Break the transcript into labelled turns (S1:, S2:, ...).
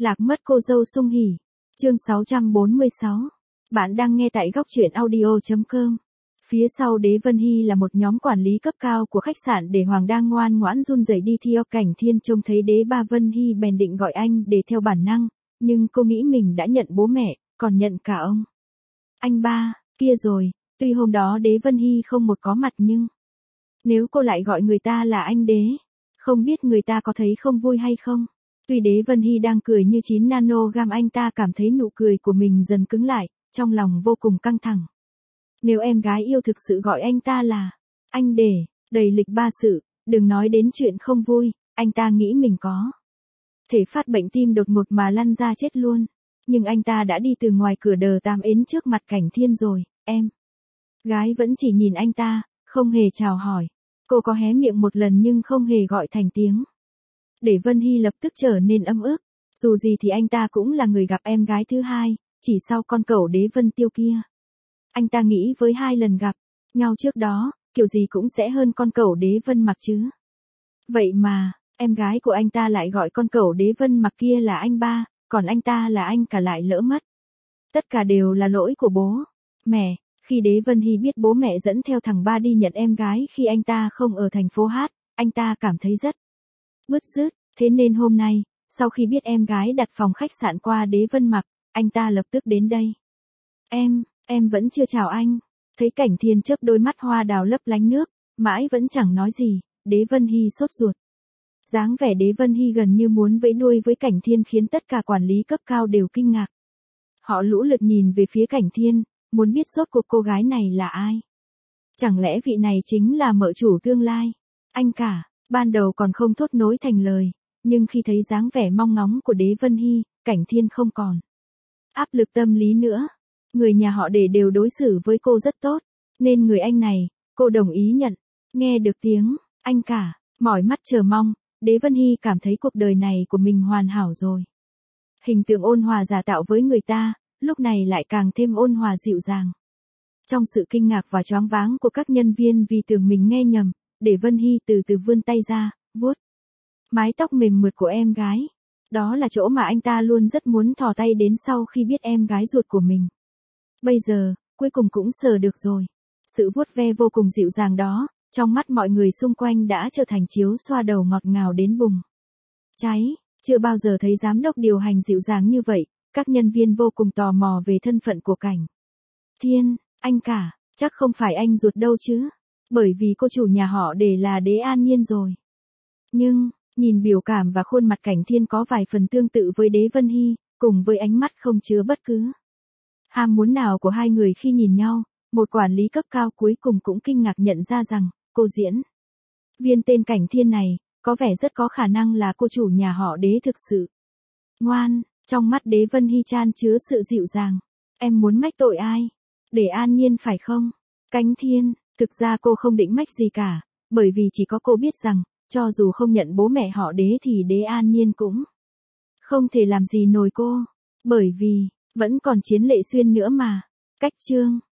S1: Lạc mất cô dâu Sung Hỉ. Chương 646. Bạn đang nghe tại góc truyện audio.com. Phía sau Đế Vân Hy là một nhóm quản lý cấp cao của khách sạn để Hoàng đang ngoan ngoãn run rẩy đi theo. Cảnh Thiên trông thấy Đế Ba Vân Hy bèn định gọi anh để theo bản năng, nhưng cô nghĩ mình đã nhận bố mẹ, còn nhận cả ông. Anh ba, kia rồi, tuy hôm đó Đế Vân Hy không một có mặt nhưng nếu cô lại gọi người ta là anh Đế, không biết người ta có thấy không vui hay không. Tuy Đế Vân Hy đang cười như 9 nanogam, anh ta cảm thấy nụ cười của mình dần cứng lại, trong lòng vô cùng căng thẳng. Nếu em gái yêu thực sự gọi anh ta là anh Đế, đầy lịch ba sự, đừng nói đến chuyện không vui, anh ta nghĩ mình có thể phát bệnh tim đột ngột mà lăn ra chết luôn. Nhưng anh ta đã đi từ ngoài cửa đờ tàm ến trước mặt Cảnh Thiên rồi. Em gái vẫn chỉ nhìn anh ta, không hề chào hỏi. Cô có hé miệng một lần nhưng không hề gọi thành tiếng. Để Vân Hy lập tức trở nên ấm ức. Dù gì thì anh ta cũng là người gặp em gái thứ hai, chỉ sau con cẩu Đế Vân Tiêu kia. Anh ta nghĩ với 2 lần gặp nhau trước đó, kiểu gì cũng sẽ hơn con cẩu Đế Vân Mặc chứ. Vậy mà, em gái của anh ta lại gọi con cẩu Đế Vân Mặc kia là anh ba, còn anh ta là anh cả lại lỡ mất. Tất cả đều là lỗi của bố mẹ. Khi Đế Vân Hy biết bố mẹ dẫn theo thằng ba đi nhận em gái khi anh ta không ở thành phố Hát, anh ta cảm thấy rất bứt rứt. Thế nên hôm nay, sau khi biết em gái đặt phòng khách sạn qua Đế Vân Mặc, anh ta lập tức đến đây. Em vẫn chưa chào anh. Thấy Cảnh Thiên chớp đôi mắt hoa đào lấp lánh nước, mãi vẫn chẳng nói gì, Đế Vân Hy sốt ruột. Dáng vẻ Đế Vân Hy gần như muốn vẫy đuôi với Cảnh Thiên khiến tất cả quản lý cấp cao đều kinh ngạc. Họ lũ lượt nhìn về phía Cảnh Thiên, muốn biết rốt cuộc cô gái này là ai. Chẳng lẽ vị này chính là mợ chủ tương lai? Anh cả, ban đầu còn không thốt nối thành lời, nhưng khi thấy dáng vẻ mong ngóng của Đế Vân Hy, Cảnh Thiên không còn áp lực tâm lý nữa. Người nhà họ Để đều đối xử với cô rất tốt, nên người anh này, cô đồng ý nhận. Nghe được tiếng anh cả, mỏi mắt chờ mong, Đế Vân Hy cảm thấy cuộc đời này của mình hoàn hảo rồi. Hình tượng ôn hòa giả tạo với người ta, lúc này lại càng thêm ôn hòa dịu dàng. Trong sự kinh ngạc và choáng váng của các nhân viên vì tưởng mình nghe nhầm, Đế Vân Hy từ từ vươn tay ra, vuốt mái tóc mềm mượt của em gái. Đó là chỗ mà anh ta luôn rất muốn thò tay đến sau khi biết em gái ruột của mình. Bây giờ, cuối cùng cũng sờ được rồi. Sự vuốt ve vô cùng dịu dàng đó, trong mắt mọi người xung quanh đã trở thành chiếu xoa đầu ngọt ngào đến bùng cháy. Chưa bao giờ thấy giám đốc điều hành dịu dàng như vậy, các nhân viên vô cùng tò mò về thân phận của Cảnh Thiên. Anh cả, chắc không phải anh ruột đâu chứ, bởi vì cô chủ nhà họ Để là Đế An Nhiên rồi. Nhưng, nhìn biểu cảm và khuôn mặt Cảnh Thiên có vài phần tương tự với Đế Vân Hy, cùng với ánh mắt không chứa bất cứ ham muốn nào của hai người khi nhìn nhau, một quản lý cấp cao cuối cùng cũng kinh ngạc nhận ra rằng, cô diễn viên tên Cảnh Thiên này, có vẻ rất có khả năng là cô chủ nhà họ Đế thực sự. Ngoan, trong mắt Đế Vân Hy chan chứa sự dịu dàng. Em muốn mách tội ai? Để An Nhiên phải không? Cảnh Thiên, thực ra cô không định mách gì cả, bởi vì chỉ có cô biết rằng, cho dù không nhận bố mẹ họ Đế thì Đế An Nhiên cũng không thể làm gì nổi cô, bởi vì vẫn còn Chiến Lệ Xuyên nữa mà. Cách chương